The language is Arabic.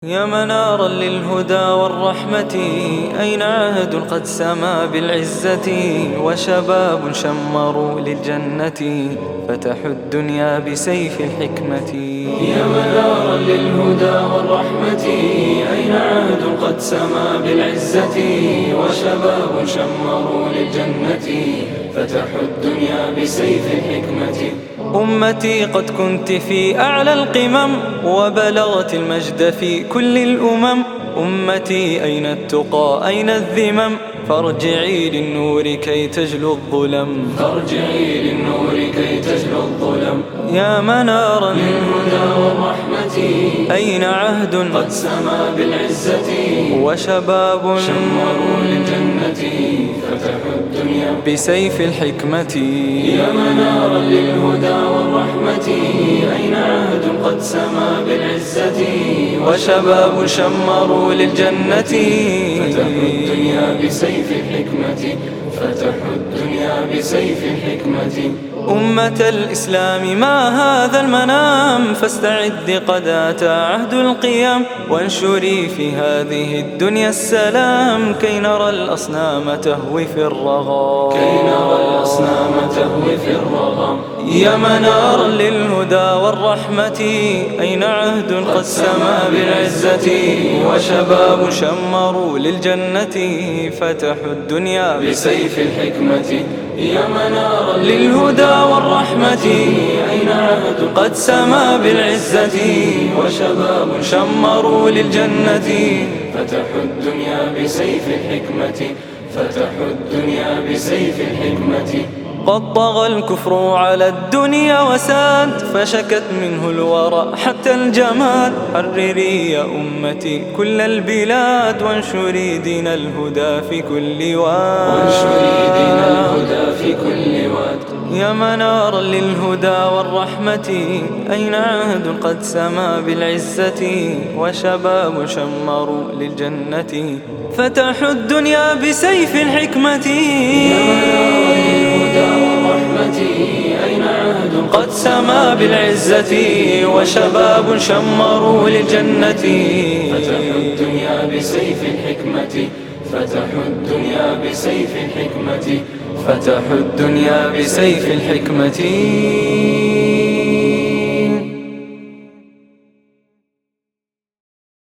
يا منارا للهدى والرحمة، أين عهد قد سما بالعزة، وشباب شمروا للجنة فتحوا الدنيا بسيف الحكمة. يا منارا للهدى والرحمة، أين عهد قد سما بالعزة، وشباب شمروا للجنة فتحوا الدنيا بسيف الحكمة. أمتي قد كنت في أعلى القمم، وبلغت المجد في كل الأمم. أمتي أين التقى أين الذمم، فارجعي للنور كي تجلو الظلم. فارجعي للنور كي تجلو الظلم. يا منارا للهدى والرحمة، أين عهد قد سما بالعزة، وشباب شمروا للجنة فتحوا الدنيا بسيف الحكمة. يا منارا للهدى والرحمة، أين عهد قد سما بالعزة، وشباب شمروا للجنة فتحوا الدنيا بسيف الحكمة. فتحوا الدنيا بسيف الحكمة. أمة الإسلام ما هذا المنام، فاستعد قد أتى عهد القيام، وانشري في هذه الدنيا السلام، كي نرى الأصنام تهوي في الرغام. كي نرى الأصنام تهوي في الرغام. يا منارا للهدى والرحمة، أين عهد قد سما بالعزة، وشباب شمروا للجنة فتحوا الدنيا بسيف الحكمة. يا منارا للهدى والرحمة، أين عهد قد سما بالعزة، وشباب شمروا للجنة فتحوا الدنيا بسيف الحكمة. فتحوا الدنيا بسيف الحكمة. قد طغى الكفر على الدنيا وساد، فشكت منه الورى حتى الجماد. حرري يا أمتي كل البلاد، وانشري دين الهدى في كل واد. وانشري دين الهدى في كل واد. يا منارا للهدى والرحمة، أين عهد قد سما بالعزة، وشباب شمروا للجنة فتحوا الدنيا بسيف الحكمة. أين عهد قد سما بالعزة، وشباب شمروا للجنة فتحوا الدنيا بسيف الحكمة. فتحوا الدنيا بسيف الحكمة. فتحوا الدنيا بسيف الحكمة.